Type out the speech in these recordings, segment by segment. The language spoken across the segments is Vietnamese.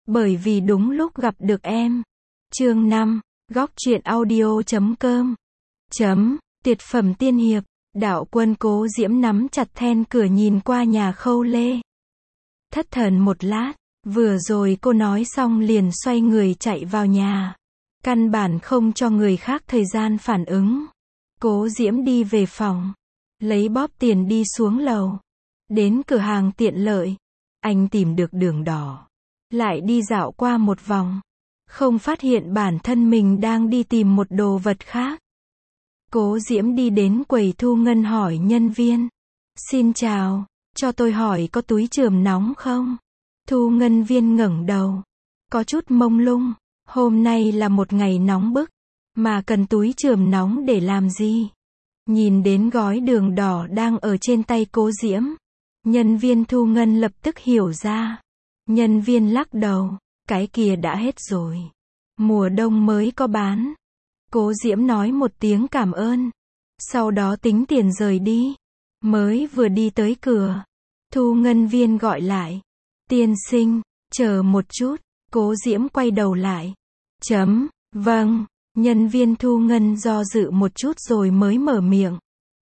Bởi vì đúng lúc gặp được em. Chương 5, góc truyện audio.com. Tuyệt phẩm tiên hiệp. Đạo quân Cố Diễm nắm chặt then cửa nhìn qua nhà Khâu Lê. Thất thần một lát, vừa rồi cô nói xong liền xoay người chạy vào nhà. Căn bản không cho người khác thời gian phản ứng. Cố Diễm đi về phòng, lấy bóp tiền đi xuống lầu. Đến cửa hàng tiện lợi, anh tìm được đường đỏ. Lại đi dạo qua một vòng, không phát hiện bản thân mình đang đi tìm một đồ vật khác. Cố Diễm đi đến quầy thu ngân hỏi nhân viên. Xin chào, cho tôi hỏi có túi chườm nóng không? Thu ngân viên ngẩng đầu, có chút mông lung. Hôm nay là một ngày nóng bức, mà cần túi chườm nóng để làm gì? Nhìn đến gói đường đỏ đang ở trên tay Cố Diễm, nhân viên thu ngân lập tức hiểu ra. Nhân viên lắc đầu, cái kia đã hết rồi. Mùa đông mới có bán. Cố Diễm nói một tiếng cảm ơn, sau đó tính tiền rời đi. Mới vừa đi tới cửa, thu ngân viên gọi lại. Tiên sinh, chờ một chút. Cố Diễm quay đầu lại. Vâng. Nhân viên thu ngân do dự một chút rồi mới mở miệng.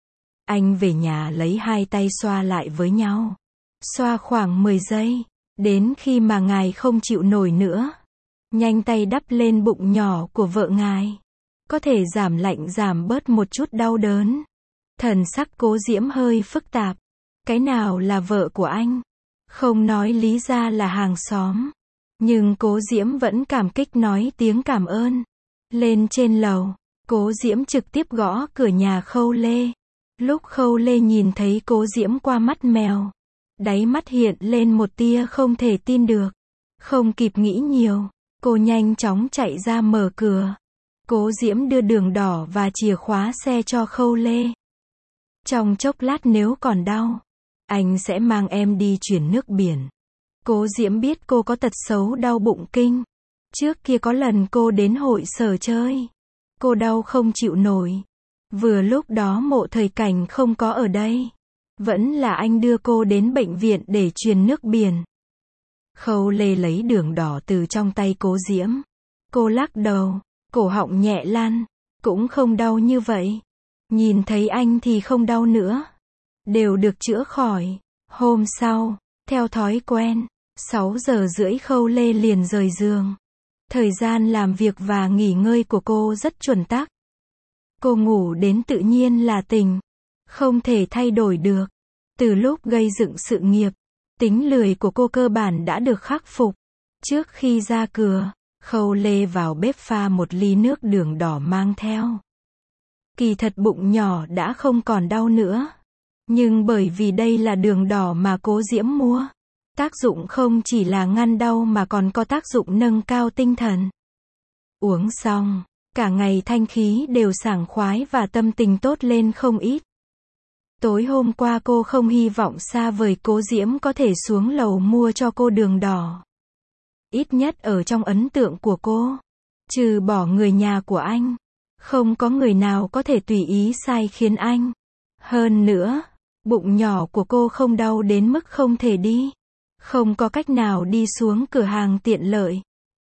Anh về nhà lấy hai tay xoa lại với nhau. Xoa khoảng 10 giây. Đến khi mà ngài không chịu nổi nữa, nhanh tay đắp lên bụng nhỏ của vợ ngài. Có thể giảm lạnh giảm bớt một chút đau đớn. Thần sắc Cố Diễm hơi phức tạp. Cái nào là vợ của anh? Không nói lý ra là hàng xóm. Nhưng Cố Diễm vẫn cảm kích nói tiếng cảm ơn. Lên trên lầu, Cố Diễm trực tiếp gõ cửa nhà Khâu Lê. Lúc Khâu Lê nhìn thấy Cố Diễm qua mắt mèo, đáy mắt hiện lên một tia không thể tin được. Không kịp nghĩ nhiều, cô nhanh chóng chạy ra mở cửa. Cố Diễm đưa đường đỏ và chìa khóa xe cho Khâu Lê. Trong chốc lát nếu còn đau, anh sẽ mang em đi chuyển nước biển. Cố Diễm biết cô có tật xấu đau bụng kinh. Trước kia có lần cô đến hội sở chơi, cô đau không chịu nổi. Vừa lúc đó Mộ Thời Cảnh không có ở đây, vẫn là anh đưa cô đến bệnh viện để truyền nước biển. Khâu Lê lấy đường đỏ từ trong tay Cố Diễm. Cô lắc đầu, cổ họng nhẹ lăn, cũng không đau như vậy. Nhìn thấy anh thì không đau nữa, đều được chữa khỏi. Hôm sau, theo thói quen, 6 giờ rưỡi Khâu Lê liền rời giường. Thời gian làm việc và nghỉ ngơi của cô rất chuẩn tắc. Cô ngủ đến tự nhiên là tỉnh, không thể thay đổi được. Từ lúc gây dựng sự nghiệp, tính lười của cô cơ bản đã được khắc phục. Trước khi ra cửa, Khâu Lê vào bếp pha một ly nước đường đỏ mang theo. Kỳ thật bụng nhỏ đã không còn đau nữa. Nhưng bởi vì đây là đường đỏ mà Cố Diễm mua, tác dụng không chỉ là ngăn đau mà còn có tác dụng nâng cao tinh thần. Uống xong, cả ngày thanh khí đều sảng khoái và tâm tình tốt lên không ít. Tối hôm qua cô không hy vọng xa vời Cố Diễm có thể xuống lầu mua cho cô đường đỏ. Ít nhất ở trong ấn tượng của cô, trừ bỏ người nhà của anh, không có người nào có thể tùy ý sai khiến anh. Hơn nữa, bụng nhỏ của cô không đau đến mức không thể đi. Không có cách nào đi xuống cửa hàng tiện lợi.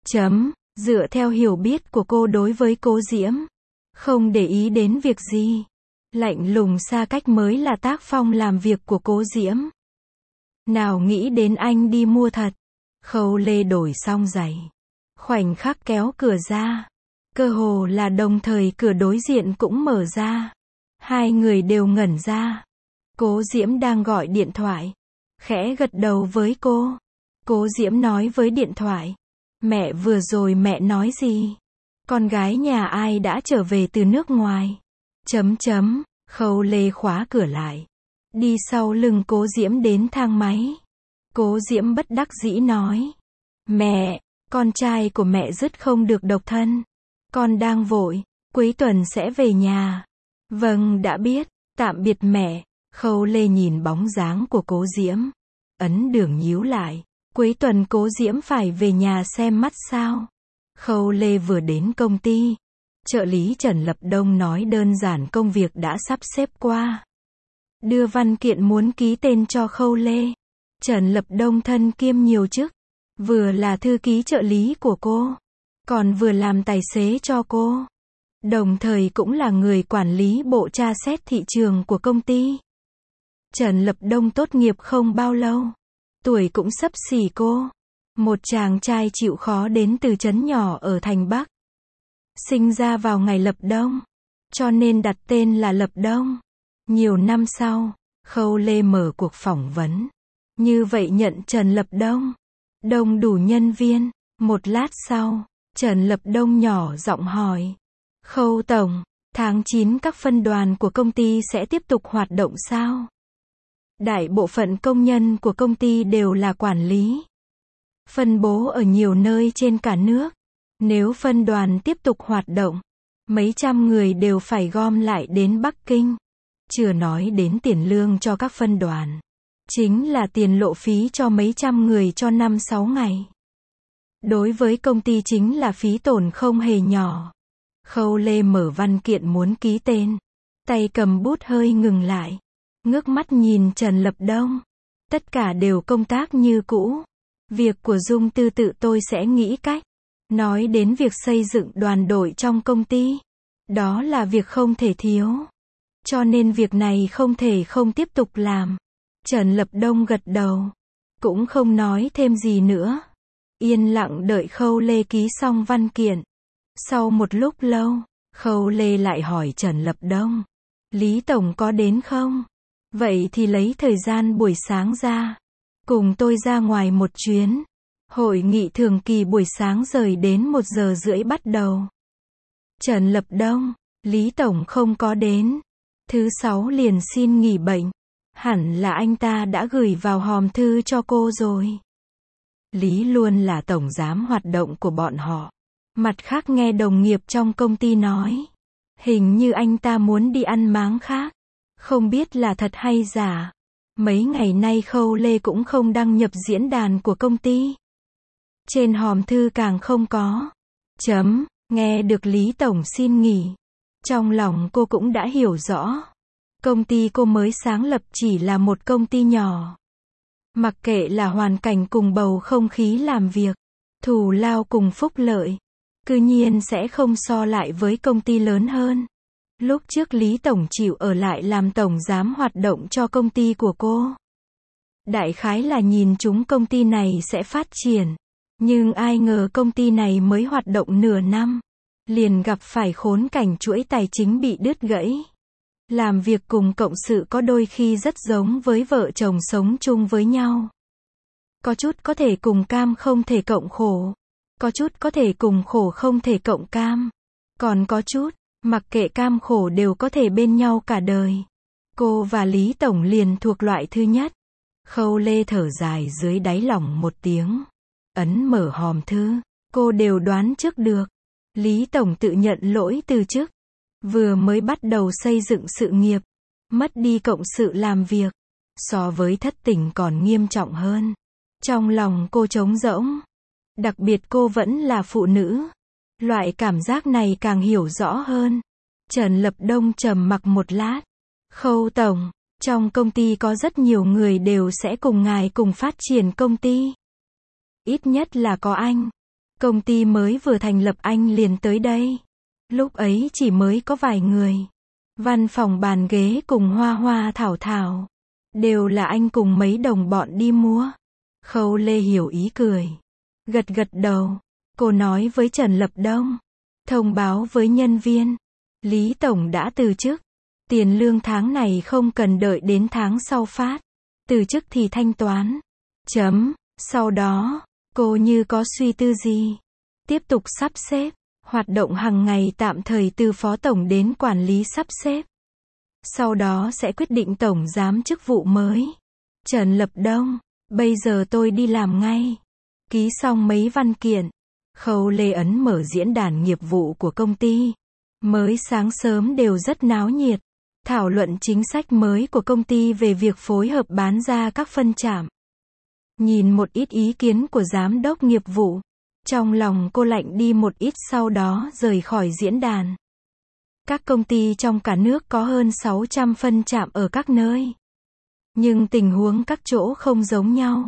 Dựa theo hiểu biết của cô đối với Cố Diễm, không để ý đến việc gì, lạnh lùng xa cách mới là tác phong làm việc của Cố Diễm. Nào nghĩ đến anh đi mua thật. Khâu Lê đổi xong giày, khoảnh khắc kéo cửa ra. Cơ hồ là đồng thời cửa đối diện cũng mở ra. Hai người đều ngẩn ra. Cố Diễm đang gọi điện thoại, khẽ gật đầu với cô. Cố Diễm nói với điện thoại. Mẹ vừa rồi mẹ nói gì? Con gái nhà ai đã trở về từ nước ngoài? Khâu Lê khóa cửa lại, đi sau lưng Cố Diễm đến thang máy. Cố Diễm bất đắc dĩ nói. Mẹ, con trai của mẹ dứt không được độc thân. Con đang vội, cuối tuần sẽ về nhà. Vâng, đã biết, tạm biệt mẹ. Khâu Lê nhìn bóng dáng của Cố Diễm, ấn đường nhíu lại. Cuối tuần Cố Diễm phải về nhà xem mắt sao? Khâu Lê vừa đến công ty, trợ lý Trần Lập Đông nói đơn giản công việc đã sắp xếp qua. Đưa văn kiện muốn ký tên cho Khâu Lê. Trần Lập Đông thân kiêm nhiều chức, Vừa là thư ký trợ lý của cô, còn vừa làm tài xế cho cô. Đồng thời cũng là người quản lý bộ tra xét thị trường của công ty. Trần Lập Đông tốt nghiệp không bao lâu. Tuổi cũng xấp xỉ cô. Một chàng trai chịu khó đến từ trấn nhỏ ở thành Bắc. Sinh ra vào ngày Lập Đông, cho nên đặt tên là Lập Đông. Nhiều năm sau, Khâu Lê mở cuộc phỏng vấn. Như vậy nhận Trần Lập Đông. Đông đủ nhân viên. Một lát sau, Trần Lập Đông nhỏ giọng hỏi. Khâu tổng, tháng 9 các phân đoàn của công ty sẽ tiếp tục hoạt động sao? Đại bộ phận công nhân của công ty đều là quản lý. Phân bố ở nhiều nơi trên cả nước. Nếu phân đoàn tiếp tục hoạt động, mấy trăm người đều phải gom lại đến Bắc Kinh. Chưa nói đến tiền lương cho các phân đoàn. Chính là tiền lộ phí cho mấy trăm người cho 5-6 ngày. Đối với công ty chính là phí tổn không hề nhỏ. Khâu Lê mở văn kiện muốn ký tên. Tay cầm bút hơi ngừng lại. Ngước mắt nhìn Trần Lập Đông. Tất cả đều công tác như cũ. Việc của Dung Tư tự tôi sẽ nghĩ cách. Nói đến việc xây dựng đoàn đội trong công ty. Đó là việc không thể thiếu. Cho nên việc này không thể không tiếp tục làm. Trần Lập Đông gật đầu. Cũng không nói thêm gì nữa. Yên lặng đợi Khâu Lê ký xong văn kiện. Sau một lúc lâu, Khâu Lê lại hỏi Trần Lập Đông. Lý Tổng có đến không? Vậy thì lấy thời gian buổi sáng ra. Cùng tôi ra ngoài một chuyến. Hội nghị thường kỳ buổi sáng rời đến 1:30 bắt đầu. Trần Lập Đông, Lý Tổng không có đến. Thứ 6 liền xin nghỉ bệnh. Hẳn là anh ta đã gửi vào hòm thư cho cô rồi. Lý luôn là tổng giám hoạt động của bọn họ. Mặt khác nghe đồng nghiệp trong công ty nói. Hình như anh ta muốn đi ăn máng khác. Không biết là thật hay giả. Mấy ngày nay Khâu Lê cũng không đăng nhập diễn đàn của công ty. Trên hòm thư càng không có. Nghe được Lý Tổng xin nghỉ. Trong lòng cô cũng đã hiểu rõ. Công ty cô mới sáng lập chỉ là một công ty nhỏ. Mặc kệ là hoàn cảnh cùng bầu không khí làm việc, thù lao cùng phúc lợi, cư nhiên sẽ không so lại với công ty lớn hơn. Lúc trước Lý Tổng chịu ở lại làm tổng giám hoạt động cho công ty của cô. Đại khái là nhìn chúng công ty này sẽ phát triển. Nhưng ai ngờ công ty này mới hoạt động nửa năm. Liền gặp phải khốn cảnh chuỗi tài chính bị đứt gãy. Làm việc cùng cộng sự có đôi khi rất giống với vợ chồng sống chung với nhau. Có chút có thể cùng cam không thể cộng khổ. Có chút có thể cùng khổ không thể cộng cam. Còn có chút, mặc kệ cam khổ đều có thể bên nhau cả đời. Cô và Lý Tổng liền thuộc loại thứ nhất. Khâu Lê thở dài dưới đáy lòng một tiếng. Ấn mở hòm thư, cô đều đoán trước được. Lý Tổng tự nhận lỗi từ chức. Vừa mới bắt đầu xây dựng sự nghiệp, mất đi cộng sự làm việc. So với thất tình còn nghiêm trọng hơn. Trong lòng cô trống rỗng. Đặc biệt cô vẫn là phụ nữ. Loại cảm giác này càng hiểu rõ hơn. Trần Lập Đông trầm mặc một lát. Khâu Tổng, trong công ty có rất nhiều người đều sẽ cùng ngài cùng phát triển công ty. Ít nhất là có anh. Công ty mới vừa thành lập anh liền tới đây. Lúc ấy chỉ mới có vài người. Văn phòng bàn ghế cùng hoa hoa thảo thảo. Đều là anh cùng mấy đồng bọn đi mua. Khâu Lê hiểu ý cười. Gật gật đầu. Cô nói với Trần Lập Đông. Thông báo với nhân viên. Lý Tổng đã từ chức. Tiền lương tháng này không cần đợi đến tháng sau phát. Từ chức thì thanh toán. Sau đó, cô như có suy tư gì. Tiếp tục sắp xếp. Hoạt động hàng ngày tạm thời từ phó tổng đến quản lý sắp xếp. Sau đó sẽ quyết định tổng giám chức vụ mới. Trần Lập Đông, bây giờ tôi đi làm ngay. Ký xong mấy văn kiện. Khâu Lê ấn mở diễn đàn nghiệp vụ của công ty. Mới sáng sớm đều rất náo nhiệt. Thảo luận chính sách mới của công ty về việc phối hợp bán ra các phân trạm. Nhìn một ít ý kiến của giám đốc nghiệp vụ. Trong lòng cô lạnh đi một ít sau đó rời khỏi diễn đàn. Các công ty trong cả nước có hơn 600 phân trạm ở các nơi. Nhưng tình huống các chỗ không giống nhau.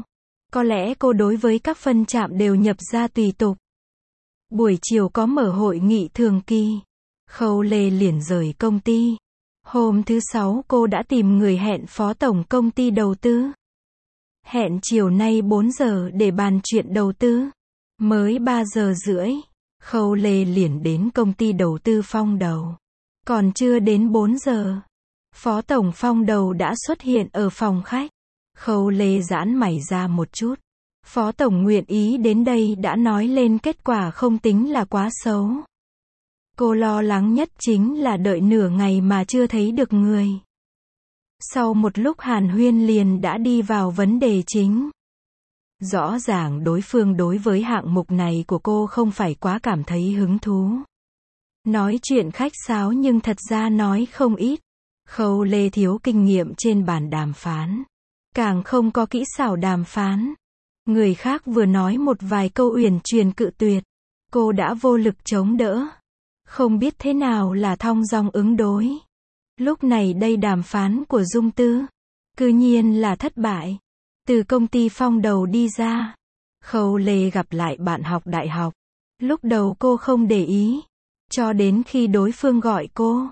Có lẽ cô đối với các phân trạm đều nhập ra tùy tục. Buổi chiều có mở hội nghị thường kỳ. Khâu Lê liền rời công ty. Hôm thứ Sáu cô đã tìm người hẹn phó tổng công ty đầu tư. Hẹn chiều nay 4 giờ để bàn chuyện đầu tư. Mới 3 giờ rưỡi, Khâu Lê liền đến công ty đầu tư Phong Đầu. Còn chưa đến 4 giờ, phó tổng Phong Đầu đã xuất hiện ở phòng khách. Khâu Lê giãn mày ra một chút. Phó tổng nguyện ý đến đây đã nói lên kết quả không tính là quá xấu. Cô lo lắng nhất chính là đợi nửa ngày mà chưa thấy được người. Sau một lúc hàn huyên liền đã đi vào vấn đề chính. Rõ ràng đối phương đối với hạng mục này của cô không phải quá cảm thấy hứng thú. Nói chuyện khách sáo nhưng thật ra nói không ít. Khâu Lê thiếu kinh nghiệm trên bàn đàm phán. Càng không có kỹ xảo đàm phán. Người khác vừa nói một vài câu uyển chuyển cự tuyệt. Cô đã vô lực chống đỡ. Không biết thế nào là thong dong ứng đối. Lúc này đây đàm phán của Dung Tư. Cư nhiên là thất bại. Từ công ty Phong Đầu đi ra. Khâu Lê gặp lại bạn học đại học. Lúc đầu cô không để ý. Cho đến khi đối phương gọi cô.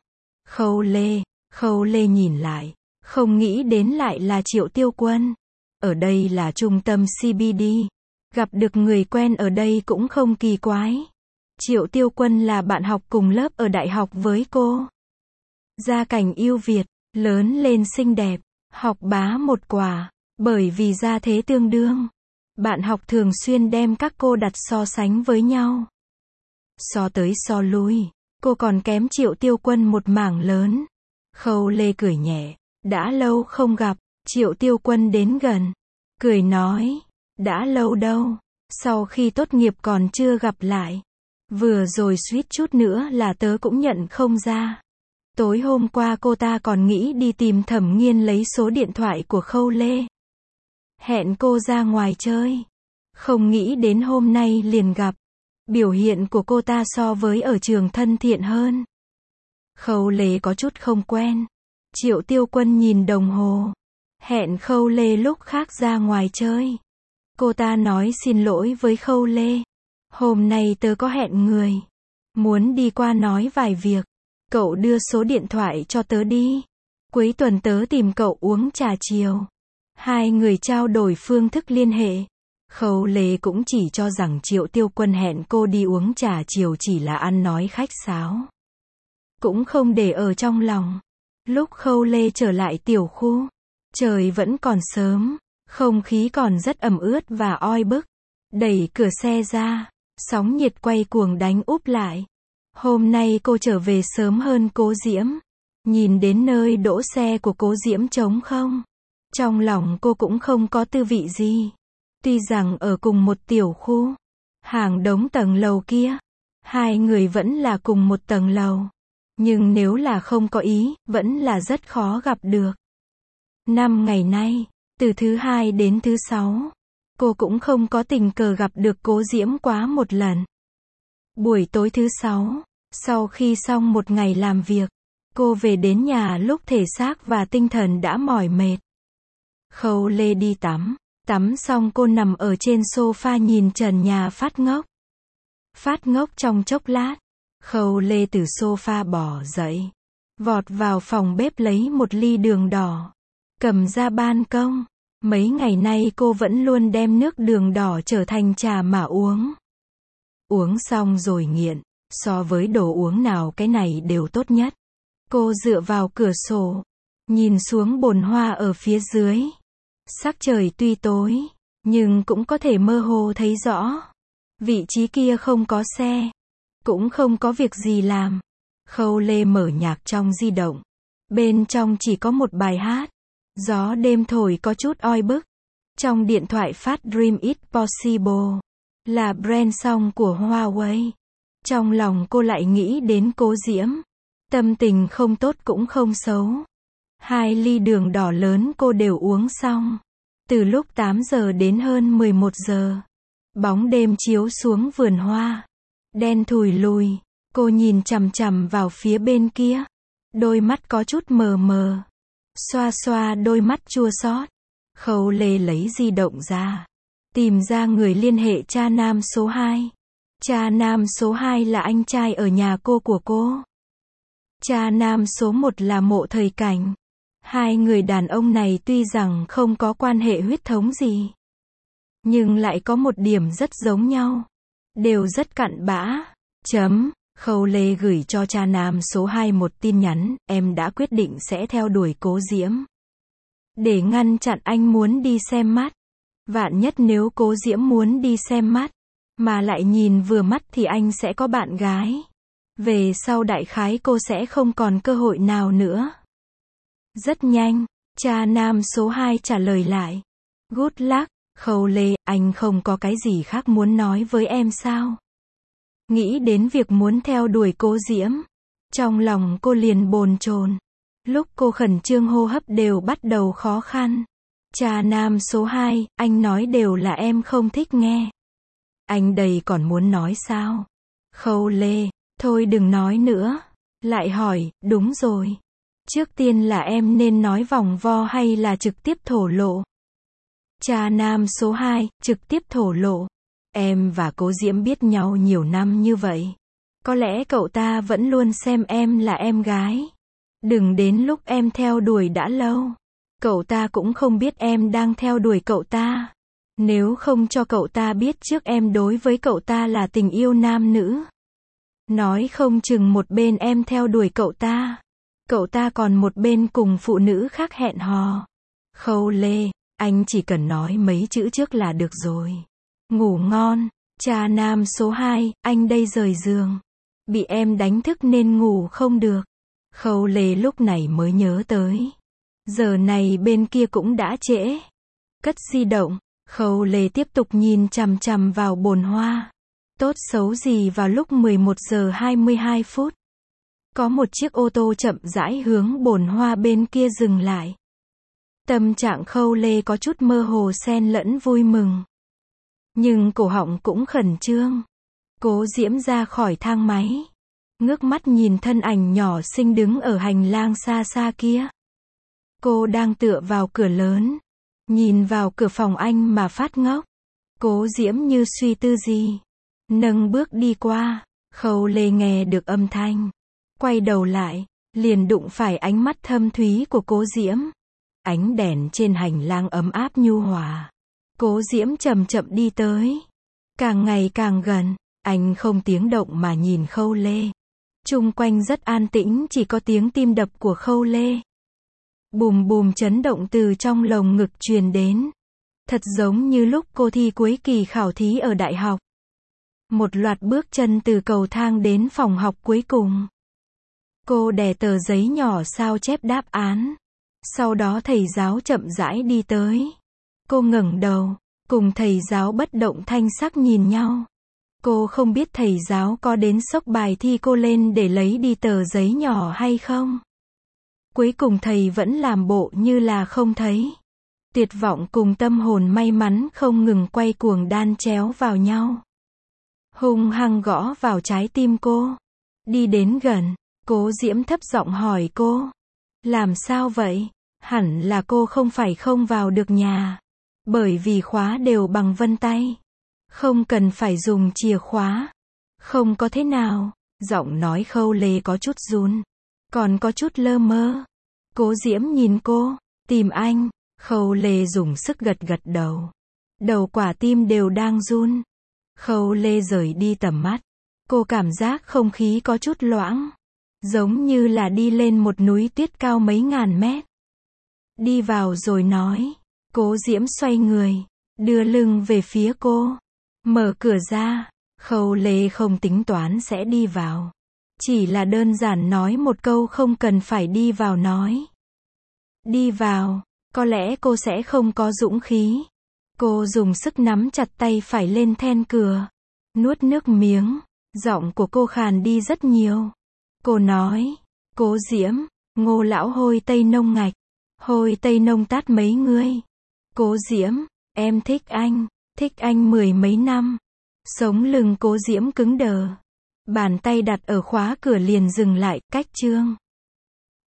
Khâu Lê nhìn lại. Không nghĩ đến lại là Triệu Tiêu Quân. Ở đây là trung tâm CBD. Gặp được người quen ở đây cũng không kỳ quái. Triệu Tiêu Quân là bạn học cùng lớp ở đại học với cô. Gia cảnh ưu việt, lớn lên xinh đẹp, học bá một quả. Bởi vì gia thế tương đương, bạn học thường xuyên đem các cô đặt so sánh với nhau. So tới so lui, cô còn kém Triệu Tiêu Quân một mảng lớn. Khâu Lê cười nhẹ, đã lâu không gặp. Triệu Tiêu Quân đến gần, cười nói, đã lâu đâu, sau khi tốt nghiệp còn chưa gặp lại. Vừa rồi suýt chút nữa là tớ cũng nhận không ra. Tối hôm qua cô ta còn nghĩ đi tìm Thẩm Nghiên lấy số điện thoại của Khâu Lê. Hẹn cô ra ngoài chơi. Không nghĩ đến hôm nay liền gặp. Biểu hiện của cô ta so với ở trường thân thiện hơn. Khâu Lê có chút không quen. Triệu Tiêu Quân nhìn đồng hồ. Hẹn Khâu Lê lúc khác ra ngoài chơi. Cô ta nói xin lỗi với Khâu Lê. Hôm nay tớ có hẹn người. Muốn đi qua nói vài việc. Cậu đưa số điện thoại cho tớ đi. Cuối tuần tớ tìm cậu uống trà chiều. Hai người trao đổi phương thức liên hệ. Khâu Lê cũng chỉ cho rằng Triệu Tiêu Quân hẹn cô đi uống trà chiều chỉ là ăn nói khách sáo. Cũng không để ở trong lòng. Lúc Khâu Lê trở lại tiểu khu, trời vẫn còn sớm, không khí còn rất ẩm ướt và oi bức. Đẩy cửa xe ra, sóng nhiệt quay cuồng đánh úp lại. Hôm nay cô trở về sớm hơn Cố Diễm. Nhìn đến nơi đỗ xe của Cố Diễm trống không. Trong lòng cô cũng không có tư vị gì. Tuy rằng ở cùng một tiểu khu, hàng đống tầng lầu kia, hai người vẫn là cùng một tầng lầu. Nhưng nếu là không có ý, vẫn là rất khó gặp được. 5 ngày nay, từ thứ Hai đến thứ Sáu, cô cũng không có tình cờ gặp được Cố Diễm quá một lần. Buổi tối thứ Sáu, sau khi xong một ngày làm việc, cô về đến nhà lúc thể xác và tinh thần đã mỏi mệt. Khâu Lê đi tắm. Tắm xong cô nằm ở trên sofa nhìn trần nhà phát ngốc. Phát ngốc trong chốc lát. Khâu Lê từ sofa bò dậy. Vọt vào phòng bếp lấy một ly đường đỏ. Cầm ra ban công. Mấy ngày nay cô vẫn luôn đem nước đường đỏ trở thành trà mà uống. Uống xong rồi nghiện. So với đồ uống nào cái này đều tốt nhất. Cô dựa vào cửa sổ. Nhìn xuống bồn hoa ở phía dưới. Sắc trời tuy tối, nhưng cũng có thể mơ hồ thấy rõ. Vị trí kia không có xe, cũng không có việc gì làm. Khâu Lê mở nhạc trong di động. Bên trong chỉ có một bài hát. Gió đêm thổi có chút oi bức. Trong điện thoại phát Dream It Possible. Là brand song của Huawei. Trong lòng cô lại nghĩ đến Cố Diễm. Tâm tình không tốt cũng không xấu. 2 ly đường đỏ lớn cô đều uống xong. Từ lúc 8 giờ đến hơn 11 giờ. Bóng đêm chiếu xuống vườn hoa. Đen thùi lùi. Cô nhìn chằm chằm vào phía bên kia. Đôi mắt có chút mờ mờ. Xoa xoa đôi mắt chua xót. Khâu Lê lấy di động ra. Tìm ra người liên hệ cha nam số 2. Cha nam số 2 là anh trai ở nhà cô của cô. Cha nam số 1 là Mộ Thời Cảnh. Hai người đàn ông này tuy rằng không có quan hệ huyết thống gì, nhưng lại có một điểm rất giống nhau. Đều rất cặn bã. Khâu Lê gửi cho cha nam số 2 một tin nhắn, em đã quyết định sẽ theo đuổi Cố Diễm. Để ngăn chặn anh muốn đi xem mắt. Vạn nhất nếu Cố Diễm muốn đi xem mắt, mà lại nhìn vừa mắt thì anh sẽ có bạn gái. Về sau đại khái cô sẽ không còn cơ hội nào nữa. Rất nhanh, cha nam số 2 trả lời lại. Good luck, Khâu Lê, anh không có cái gì khác muốn nói với em sao? Nghĩ đến việc muốn theo đuổi Cố Diễm, trong lòng cô liền bồn chồn. Lúc cô khẩn trương hô hấp đều bắt đầu khó khăn. Cha nam số 2, anh nói đều là em không thích nghe. Anh đây còn muốn nói sao? Khâu Lê, thôi đừng nói nữa. Lại hỏi, đúng rồi. Trước tiên là em nên nói vòng vo hay là trực tiếp thổ lộ? Cha nam số 2, trực tiếp thổ lộ. Em và Cố Diễm biết nhau nhiều năm như vậy. Có lẽ cậu ta vẫn luôn xem em là em gái. Đừng đến lúc em theo đuổi đã lâu, cậu ta cũng không biết em đang theo đuổi cậu ta. Nếu không cho cậu ta biết trước em đối với cậu ta là tình yêu nam nữ, nói không chừng một bên em theo đuổi cậu ta còn một bên cùng phụ nữ khác hẹn hò. Khâu Lê, anh chỉ cần nói mấy chữ trước là được rồi. Ngủ ngon. Cha nam số 2, anh đây rời giường. Bị em đánh thức nên ngủ không được. Khâu Lê lúc này mới nhớ tới. Giờ này bên kia cũng đã trễ. Cất di động, Khâu Lê tiếp tục nhìn chằm chằm vào bồn hoa. Tốt xấu gì vào lúc 11 giờ 22 phút. Có một chiếc ô tô chậm rãi hướng bồn hoa bên kia dừng lại. Tâm trạng Khâu Lê có chút mơ hồ xen lẫn vui mừng. Nhưng cổ họng cũng khẩn trương. Cố Diễm ra khỏi thang máy. Ngước mắt nhìn thân ảnh nhỏ xinh đứng ở hành lang xa xa kia. Cô đang tựa vào cửa lớn. Nhìn vào cửa phòng anh mà phát ngốc. Cố Diễm như suy tư gì. Nâng bước đi qua. Khâu Lê nghe được âm thanh. Quay đầu lại. Liền đụng phải ánh mắt thâm thúy của Cố Diễm. Ánh đèn trên hành lang ấm áp nhu hòa. Cố Diễm chậm chậm đi tới. Càng ngày càng gần. Anh không tiếng động mà nhìn Khâu Lê. Chung quanh rất an tĩnh, chỉ có tiếng tim đập của Khâu Lê. Bùm bùm chấn động từ trong lồng ngực truyền đến. Thật giống như lúc cô thi cuối kỳ khảo thí ở đại học. Một loạt bước chân từ cầu thang đến phòng học cuối cùng. Cô đè tờ giấy nhỏ sao chép đáp án. Sau đó thầy giáo chậm rãi đi tới. Cô ngẩng đầu, cùng thầy giáo bất động thanh sắc nhìn nhau. Cô không biết thầy giáo có đến xốc bài thi cô lên để lấy đi tờ giấy nhỏ hay không. Cuối cùng thầy vẫn làm bộ như là không thấy. Tuyệt vọng cùng tâm hồn may mắn không ngừng quay cuồng đan chéo vào nhau. Hung hăng gõ vào trái tim cô. Đi đến gần, Cố Diễm thấp giọng hỏi cô. Làm sao vậy? Hẳn là cô không phải không vào được nhà. Bởi vì khóa đều bằng vân tay. Không cần phải dùng chìa khóa. Không có thế nào. Giọng nói Khâu Lê có chút run. Còn có chút lơ mơ. Cố Diễm nhìn cô. Tìm anh. Khâu Lê dùng sức gật gật đầu. Đầu quả tim đều đang run. Khâu Lê rời đi tầm mắt. Cô cảm giác không khí có chút loãng. Giống như là đi lên một núi tuyết cao mấy ngàn mét. Đi vào rồi nói. Cố Diễm xoay người. Đưa lưng về phía cô. Mở cửa ra. Khâu Lê không tính toán sẽ đi vào. Chỉ là đơn giản nói một câu không cần phải đi vào nói. Đi vào. Có lẽ cô sẽ không có dũng khí. Cô dùng sức nắm chặt tay phải lên then cửa. Nuốt nước miếng. Giọng của cô khàn đi rất nhiều. Cô nói. Cố Diễm. Ngô lão hôi tây nông ngạch. Hôi tây nông tát mấy ngươi. Cố Diễm. Em thích anh. Thích anh 10 mấy năm. Sống lưng Cố Diễm cứng đờ. Bàn tay đặt ở khóa cửa liền dừng lại, cách chương.